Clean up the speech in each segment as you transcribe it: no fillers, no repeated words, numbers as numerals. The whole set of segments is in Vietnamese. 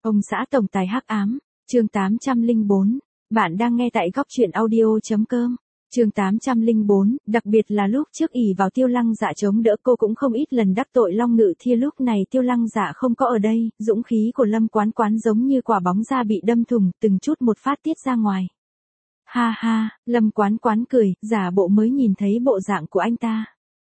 Ông xã tổng tài hắc ám, chương 804. Bạn đang nghe tại góc truyện audio.com. Chương 804, đặc biệt là lúc trước ỷ vào Tiêu Lăng Dạ chống đỡ cô cũng không ít lần đắc tội Long Ngự Thiên, lúc này Tiêu Lăng Dạ không có ở đây, dũng khí của Lâm Quán Quán giống như quả bóng da bị đâm thủng, từng chút một phát tiết ra ngoài. Ha ha, Lâm Quán Quán cười, giả bộ mới nhìn thấy bộ dạng của anh ta.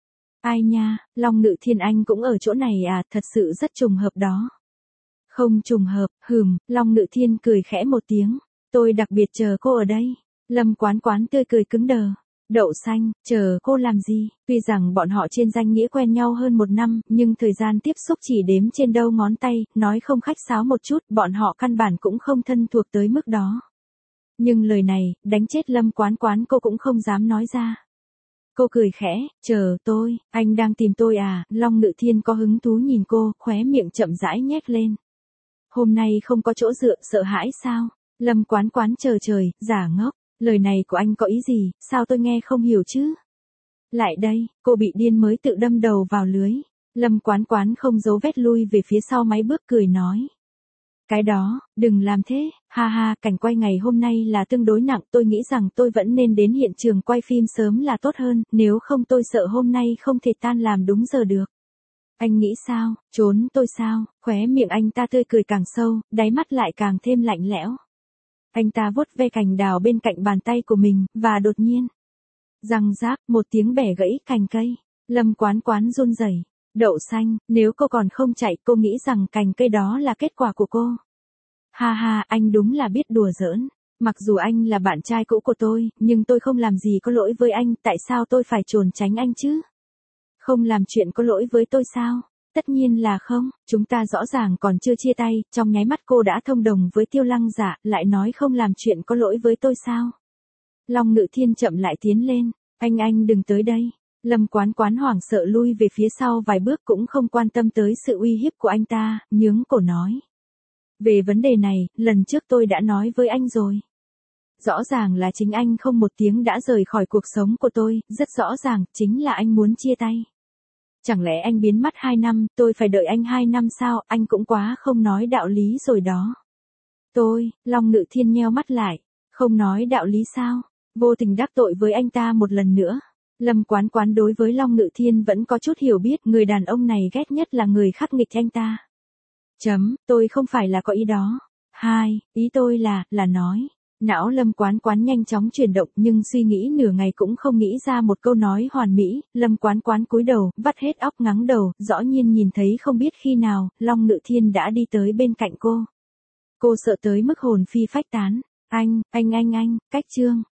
Ai nha, Long Ngự Thiên anh cũng ở chỗ này à, thật sự rất trùng hợp đó. Không trùng hợp, Long Ngự Thiên cười khẽ một tiếng. Tôi đặc biệt chờ cô ở đây. Lâm Quán Quán tươi cười cứng đờ. Đậu xanh, chờ cô làm gì? Tuy rằng bọn họ trên danh nghĩa quen nhau hơn 1 năm, nhưng thời gian tiếp xúc chỉ đếm trên đầu ngón tay, nói không khách sáo một chút, bọn họ căn bản cũng không thân thuộc tới mức đó. Nhưng lời này, đánh chết Lâm Quán Quán cô cũng không dám nói ra. Cô cười khẽ, chờ tôi, anh đang tìm tôi à? Long Ngự Thiên có hứng thú nhìn cô, khóe miệng chậm rãi nhếch lên. Hôm nay không có chỗ dựa, sợ hãi sao? Lâm Quán Quán chờ trời, giả ngốc, lời này của anh có ý gì, sao tôi nghe không hiểu chứ? Lại đây, cô bị điên mới tự đâm đầu vào lưới. Lâm Quán Quán không giấu vết lui về phía sau mấy bước cười nói. Cái đó, đừng làm thế, ha ha, cảnh quay ngày hôm nay là tương đối nặng, tôi nghĩ rằng tôi vẫn nên đến hiện trường quay phim sớm là tốt hơn, nếu không tôi sợ hôm nay không thể tan làm đúng giờ được. Anh nghĩ sao, trốn tôi sao? Khóe miệng anh ta tươi cười càng sâu, đáy mắt lại càng thêm lạnh lẽo. Anh ta vuốt ve cành đào bên cạnh bàn tay của mình, và đột nhiên, răng rác, một tiếng bẻ gãy cành cây. Lâm Quán Quán run rẩy. Đậu xanh, nếu cô còn không chạy, cô nghĩ rằng cành cây đó là kết quả của cô. Ha ha, anh đúng là biết đùa giỡn. Mặc dù anh là bạn trai cũ của tôi, nhưng tôi không làm gì có lỗi với anh, tại sao tôi phải trốn tránh anh chứ? Không làm chuyện có lỗi với tôi sao? Tất nhiên là không, chúng ta rõ ràng còn chưa chia tay, trong nháy mắt cô đã thông đồng với Tiêu Lăng Dạ, lại nói không làm chuyện có lỗi với tôi sao? Long Ngự Thiên chậm lại tiến lên, anh đừng tới đây. Lâm Quán Quán hoảng sợ lui về phía sau vài bước cũng không quan tâm tới sự uy hiếp của anh ta, nhướng cổ nói. Về vấn đề này, lần trước tôi đã nói với anh rồi. Rõ ràng là chính anh không một tiếng đã rời khỏi cuộc sống của tôi, rất rõ ràng, chính là anh muốn chia tay. Chẳng lẽ anh biến mất 2 năm, tôi phải đợi anh 2 năm sao, anh cũng quá không nói đạo lý rồi đó. Long Ngự Thiên nheo mắt lại, không nói đạo lý sao, vô tình đắc tội với anh ta một lần nữa. Lâm Quán Quán đối với Long Ngự Thiên vẫn có chút hiểu biết, người đàn ông này ghét nhất là người khắc nghịch anh ta. Tôi không phải là có ý đó. Ý tôi là nói. Não Lâm Quán Quán nhanh chóng chuyển động nhưng suy nghĩ nửa ngày cũng không nghĩ ra một câu nói hoàn mỹ. Lâm Quán Quán cúi đầu, vắt hết óc ngắng đầu, rõ nhiên nhìn thấy không biết khi nào, Long Ngự Thiên đã đi tới bên cạnh cô. Cô sợ tới mức hồn phi phách tán. Anh, cách chương.